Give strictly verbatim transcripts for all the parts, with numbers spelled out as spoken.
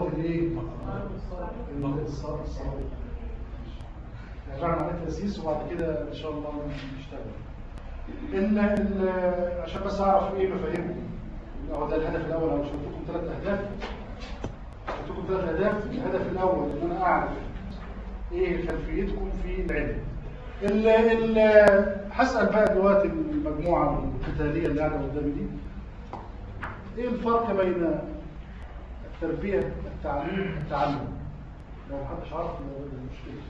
ضوابط الايه؟ الصلاه. نرجع على التأسيس وبعد كده ان شاء الله نشتغل. ال ال عشان بس اعرف ايه مفاهيمكم. هو ده الهدف الاول. انا مش هديكم ثلاث اهداف. هديكم ثلاث اهداف. الهدف الاول ان انا اعرف ايه خلفيتكم في العلم. ال ال هسال بقى دلوقتي المجموعه القتاليه اللي قاعده قدامي دي، ايه الفرق بين التربيه، التعليم، التعلم؟ لو محدش عارف المشكله.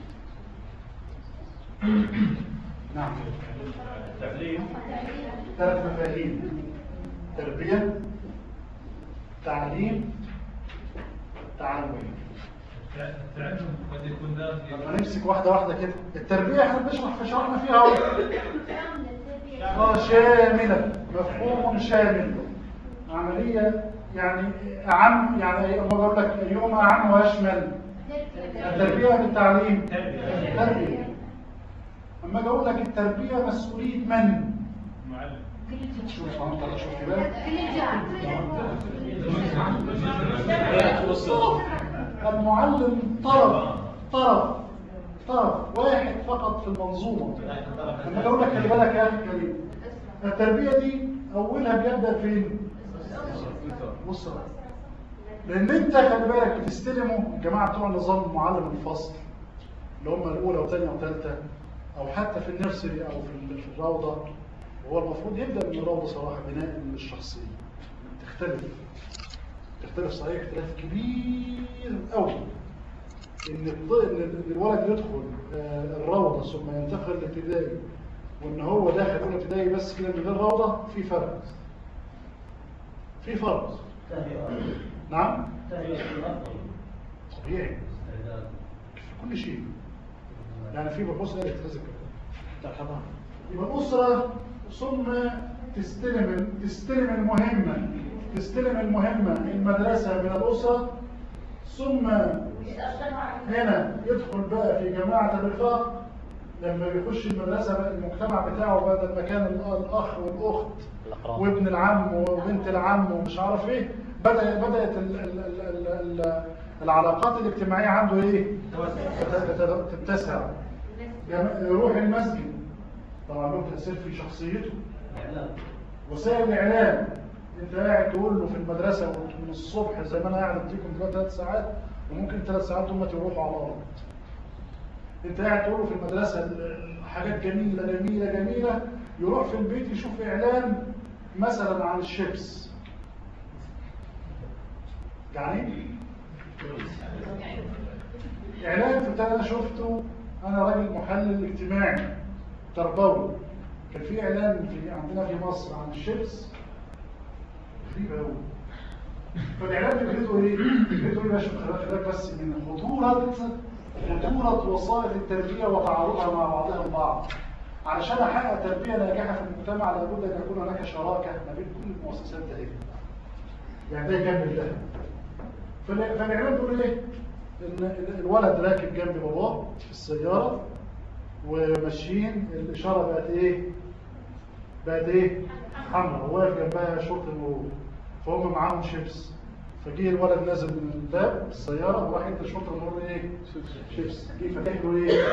نعم. التعليم ثلاث مفاهيم: تربيه، تعليم، تعلم. التعلم قد يكون ذاتي. لما نمسك واحده واحده كده. التربيه احنا بنشرح في شرحنا فيها اهو. اه شامله، مفهوم شامل، عمليه يعني اعم، يعني اما بقول لك اليوم اعم واشمل. التربيه بالتعليم. التربيه. اما اجي اقول لك التربيه مسؤوليه من؟ معلم. شوف سبحان شوف كده. المعلم طرف طرف طرف واحد فقط في المنظومه. لما اقول لك خلي بالك يا اخي كريم، التربيه دي اولها بيبدا فين؟ الاسره. لان انت خلي بالك بتستلموا الجماعه بتوع نظام معلم الفصل اللي هم الاولى وثانيه وثالثه، او حتى في النيرسري او في الروضه. هو المفروض يبدا من الروضه صراحه بناء للشخصيه. تختلف تختلف صحيح اختلاف كبير قوي. ان ان الولد يدخل الروضه ثم ينتقل للابتدائي، وان هو داخل اولى ابتدائي بس كده من غير روضه، في فرق. في فرق. نعم؟ طبيعي في كل شيء. يعني في بحوث قالت هذا الكلام. يبقى الاسره ثم تستلم تستلم المهمه تستلم المهمه المدرسه من الاسره، ثم هنا يدخل بقى في جماعه الرفاق. لما بيخش المدرسه بقى المجتمع بتاعه بقى المكان الاخ والاخت وابن العم وبنت العم ومش عارف ايه. بدا بدات ال ال ال ال ال العلاقات الاجتماعيه عنده ايه؟ تتسع. يروح المسجد، طبعا له تاثير في شخصيته. وسائل الاعلام، انت قاعد تقول له في المدرسه من الصبح زي ما انا قاعد اديكم دلوقتي ثلاث ساعات، وممكن ثلاث ساعات دول يروحوا على الارض. انت قاعد تقول له في المدرسه حاجات جميله جميله جميله، يروح في البيت يشوف اعلان مثلا عن الشيبس. يعني اعلان في انا شفته، انا راجل محلل اجتماعي تربوي، كان في اعلان في عندنا في مصر عن الشيبس غريب قوي. فالاعلان فكرته ايه؟ فكرته ايه يا باشا؟ خلي بالك بس من خطوره خطوره وسائل التربيه وتعارضها مع بعضها البعض. علشان احقق تربيه ناجحه في المجتمع لابد ان يكون هناك شراكه ما بين كل المؤسسات دي. يعني ده جنب ده. فالاعلان بيقول ايه؟ ان الولد راكب جنب باباه في السياره وماشيين، الاشاره بقت ايه؟ بقت ايه؟ حمراء، وواقف جنبها شرطه المرور، فهم معاهم شيبس. فجه الولد نازل من الباب السياره وراح يدي شرطه المرور ايه؟ شيبس. جه فاتح له ايه؟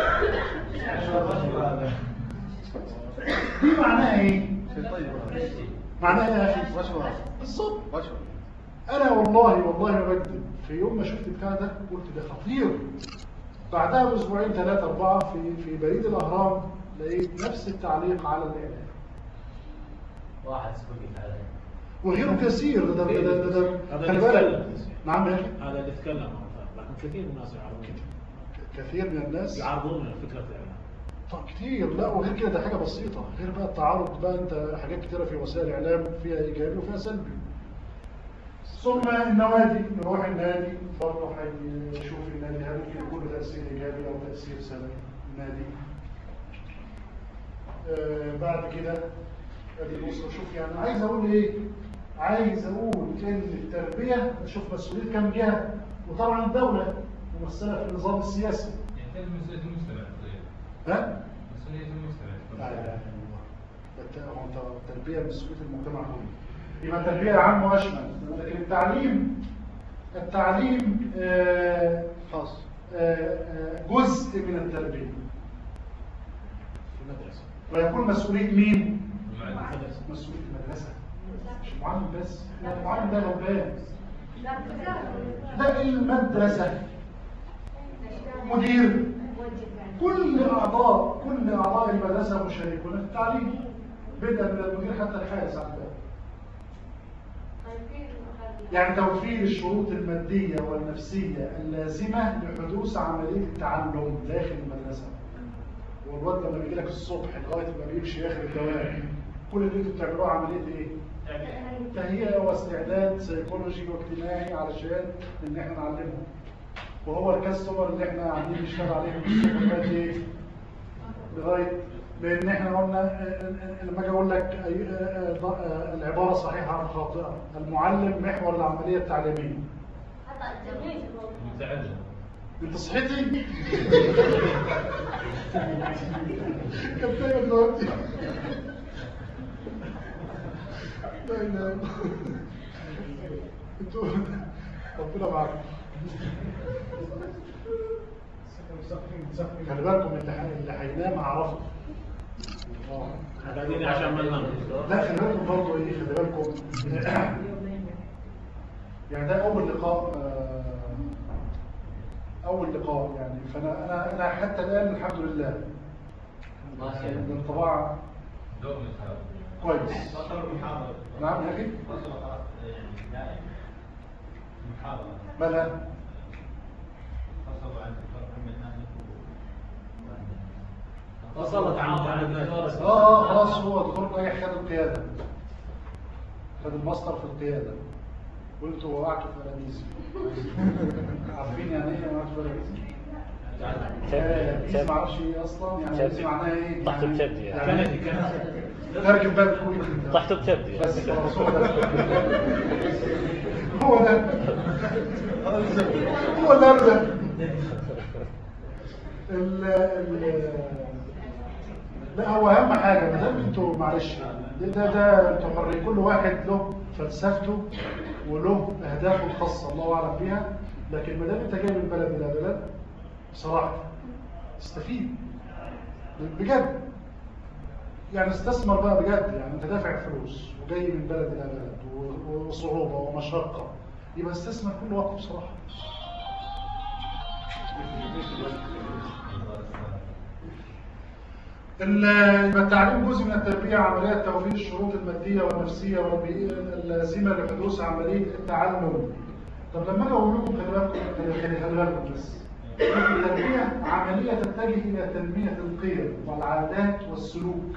دي معناها ايه؟ معناها ايه يا اخي؟ بالظبط. انا والله والله ما بكذب، في يوم ما شفت البتاع ده قلت ده خطير. بعدها باسبوعين ثلاثه اربعه في في بريد الاهرام لقيت نفس التعليق على الاعلان. واحد سبقي عليه وغيره كثير. ده ده ده ده خلي بالك. نعم يا اخي، هذا اللي يتكلم، لكن كثير من الناس يعرضون، كثير من الناس يعرضون فكره الاعلان. طب كتير. لا وغير كده ده حاجه بسيطه، غير بقى التعارض بقى. انت حاجات كتيره في وسائل الاعلام فيها ايجابي وفيها سلبي. ثم النوادي، نروح النادي برضه هيشوف النادي هل ممكن يكون له تاثير ايجابي او تاثير سلبي. النادي آه بعد كده الاسره. شوف يعني عايز اقول ايه؟ عايز اقول ان التربيه شوف مسؤوليه كم جهه، وطبعا الدوله ممثله في النظام السياسي. يعني مسؤوليه المجتمع. ها؟ مسؤوليه المجتمع. لا لا لا هو انت التربيه مسؤوليه المجتمع كله. يبقى التربيه عام واشمل. لكن التعليم التعليم آه، خاص آه، آه، جزء من التربية، في المدرسة. ويكون مسؤولية مين؟ المعلم. مسؤولية المدرسة، مش المعلم بس. لا، المعلم ده غلبان. ده المدرسة، مدير، كل أعضاء كل أعضاء المدرسة مشاركون في التعليم، بدءا من المدير حتى الحارس على الباب. يعني توفير الشروط المادية والنفسية اللازمة لحدوث عملية التعلم داخل المدرسة. والواد لما بيجي لك الصبح لغاية ما بيمشي ياخد الدواء، كل اللي انتوا بتعملوه عملية ايه؟ تهيئة واستعداد سيكولوجي واجتماعي علشان ان احنا نعلمهم. وهو الكاستمر اللي احنا قاعدين نشتغل عليه لغاية ايه؟ لغاية لان احنا قلنا لما اجي اقول لك العبارة صحيحة ام خاطئة، المعلم محور العملية التعليمية. المتعلم. انت صحيتي؟ كم تاني دلوقتي؟ لا اله الا الله. انتوا ربنا معاكم. خلي بالكم اللي ح- اللي هينام هعرفه. اه قاعدين عشان ما ننام. لا خلي بالكم برضه ايه، خلي بالكم يعني ده اول لقاء آه، اول لقاء يعني. فانا انا انا حتى الان الحمد لله ماشي. الانطباع دوم الحاضر. كويس. بطل المحاضرة. نعم يا اخي. بطل يعني دائم. المحاضرة. مالها؟ فصلوا عن الدكتور محمد نادي. وصلت عن الدكتور. اه اه خلاص، هو دكتور رايح خد القياده، خد الماستر في القياده، وانتوا وقعتوا في الانيزي. عارفين يعني ايه وقعتوا في الانيزي؟ الانيزي ما اعرفش ايه اصلا، يعني الانيزي معناها ايه؟ طحت بشدي يعني. يعني تركب باب كويس. طحت بشدي يعني. بس خلاص هو ده هو ده هو ده ده ال ال لا هو اهم حاجه، ما دام انتوا معلش ده ده ده انتوا حرين، كل واحد له فلسفته وله اهدافه الخاصه الله اعلم بيها، لكن ما دام انت جاي من بلد الى بلد بصراحه استفيد بجد، يعني استثمر بقى بجد. يعني انت دافع فلوس وجاي من بلد الى بلد وصعوبه ومشقه، يبقى استثمر كل وقت بصراحه. يبقى التعليم جزء من التربيه، عمليه توفير الشروط الماديه والنفسيه والبيئيه اللازمه لحدوث عمليه التعلم. طب لما اجي اقول لكم خلي بالكم خلي بالكم بس، التربيه عمليه تتجه الى تنميه القيم والعادات والسلوك.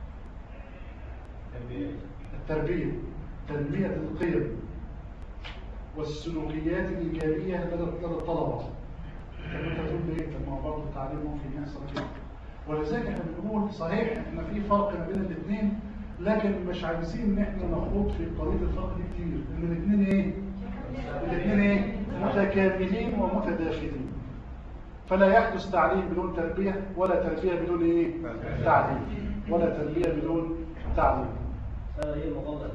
التربيه تنميه القيم والسلوكيات الايجابيه لدى الطلبه. طب انت تقول ليه؟ طب ما برضه التعليم ممكن يحصل كده. ولذلك احنا بنقول صحيح احنا في فرق ما بين الاثنين، لكن مش عايزين ان احنا نخوض في قضيه الفرق دي كتير، لان الاثنين ايه؟ الاثنين ايه؟ متكاملين ومتداخلين. فلا يحدث تعليم بدون تربيه، ولا تربيه بدون ايه؟ تعليم، ولا تربيه بدون تعليم. هي مغلق.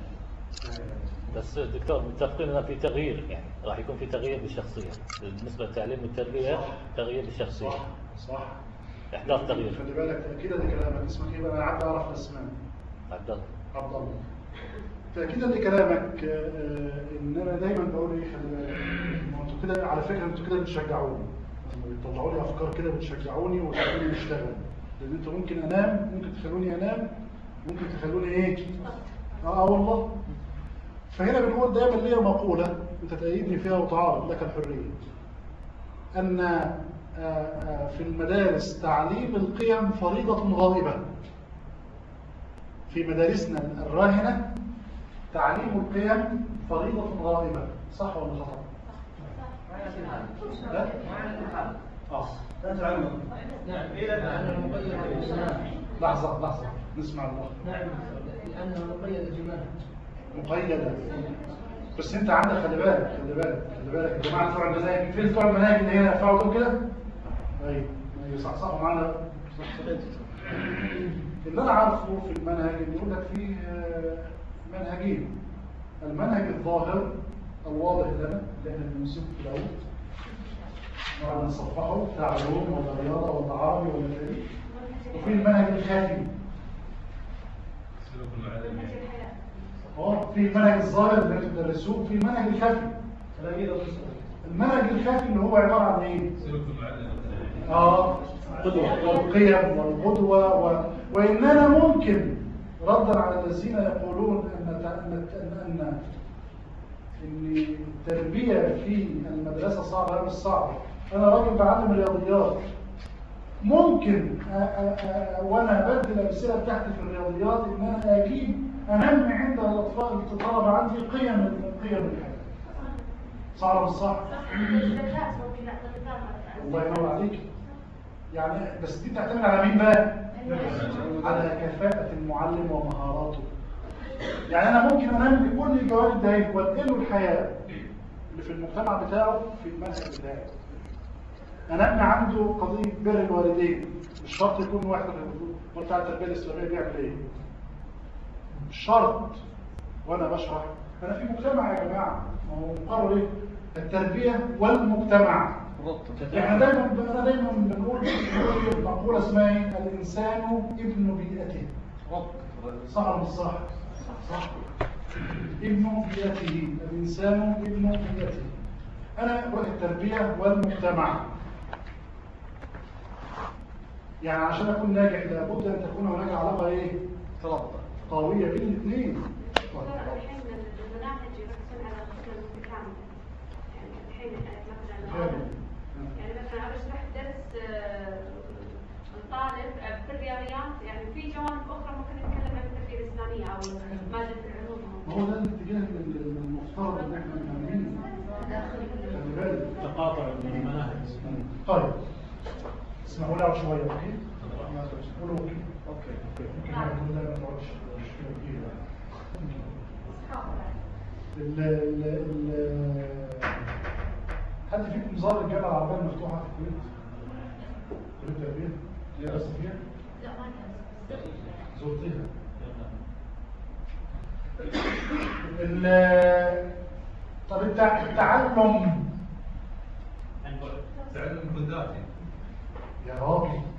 بس دكتور متفقين انه في تغيير، يعني راح يكون في تغيير بالشخصيه بالنسبه للتعليم والتربيه. تغيير بالشخصيه. صح صح. احداث تغيير. خلي بالك تاكيدا لكلامك، اسمك ايه بقى؟ انا عارف اعرف الاسماء. عبد الله. عبد الله. تاكيدا لكلامك آه، ان انا دايما بقول ايه، خلي بالك ما انتوا كده على فكره، انتوا كده بتشجعوني، لما بتطلعوا لي افكار كده بتشجعوني وتخلوني اشتغل، لان انتوا ممكن انام، ممكن تخلوني انام، ممكن تخلوني ايه؟ اه والله. فهنا بنقول دايما ليا مقوله انت تأيدني فيها وتعارض، لك الحريه، ان في المدارس تعليم القيم فريضة غائبة. في مدارسنا الراهنة تعليم القيم فريضة غائبة، صح ولا خطأ؟ لا؟ اه نعم. إلى أنه مقيد بالجماعة. لحظة لحظة نسمع الله. نعم. لأنه مقيد الجماعة. مقيدة. بس انت عندك خلي بالك خلي بالك خلي بالك الجماعة بتوع المناهج، فين بتوع المناهج اللي هنا ينفعوا دول كده؟ ايوه ايوه صح صح معانا. اللي انا عارفه في المنهج ان يقول لك فيه منهجين، المنهج الظاهر الواضح لنا اللي احنا بنمسكه في الاول نقعد نصفحه بتاع علوم ولا رياضه ولا عربي ولا تاريخ، وفي المنهج الخفي سلوك المعلم. اه في المنهج الظاهر اللي انتوا بتدرسوه، في المنهج الخفي. تلاميذ القسم. المنهج الخفي اللي هو عباره عن ايه؟ سلوك المعلم. اه والقيم والقدوه و... واننا ممكن ردا على الذين يقولون ان ان ان ان ان التربيه في المدرسه صعبه. مش صعبه. انا راجل بعلم الرياضيات، ممكن أ أ أ وانا بدي الامثله بتاعتي في الرياضيات ان انا اجيب انمي عند الاطفال الطلبه عندي قيم قيم الحياه. صح ولا مش صح؟ الله ينور عليك. يعني بس دي بتعتمد على مين بقى؟ على كفاءة المعلم ومهاراته. يعني انا ممكن انمي كل الجوانب ده وانقله الحياه اللي في المجتمع بتاعه في المنهج بتاعه. انمي عنده قضيه بر الوالدين، مش شرط يكون واحد بتاع التربيه الاسلاميه بيعمل ايه؟ مش شرط. وانا بشرح انا في مجتمع يا جماعه، ما هو مقرر ايه؟ التربيه والمجتمع. احنا دايما انا دايما بنقول بنقول مقوله اسمها ايه؟ الانسان ابن بيئته. صح ولا مش صح؟ صح. ابن بيئته، الانسان ابن بيئته. انا بقول التربيه والمجتمع. يعني عشان اكون ناجح لابد ان تكون هناك علاقه ايه؟ ترابطه قويه بين الاثنين. الحين المناهج يركزون على القسم المتكامل. يعني الحين مثلا يعني مثلا انا بشرح درس الطالب في الرياضيات، يعني في جوانب اخرى ممكن نتكلم عن التربيه الاسلاميه او ماده العلوم. ما هو ده الاتجاه المفترض ان احنا نعمله. خلي بالك تقاطع المناهج. طيب اسمعوا لي شويه. اوكي قولوا اوكي. اوكي اوكي ممكن نقول لا ما تقعدش مشكله كبيره. ال ال ال حد فيكم زار الجامعه العربيه المفتوحه في الكويت؟ كليه التربيه؟ درست فيها؟ لا ما كان. زرتيها؟ ال طب التعلم تعلم كل ذاتي. يا راجل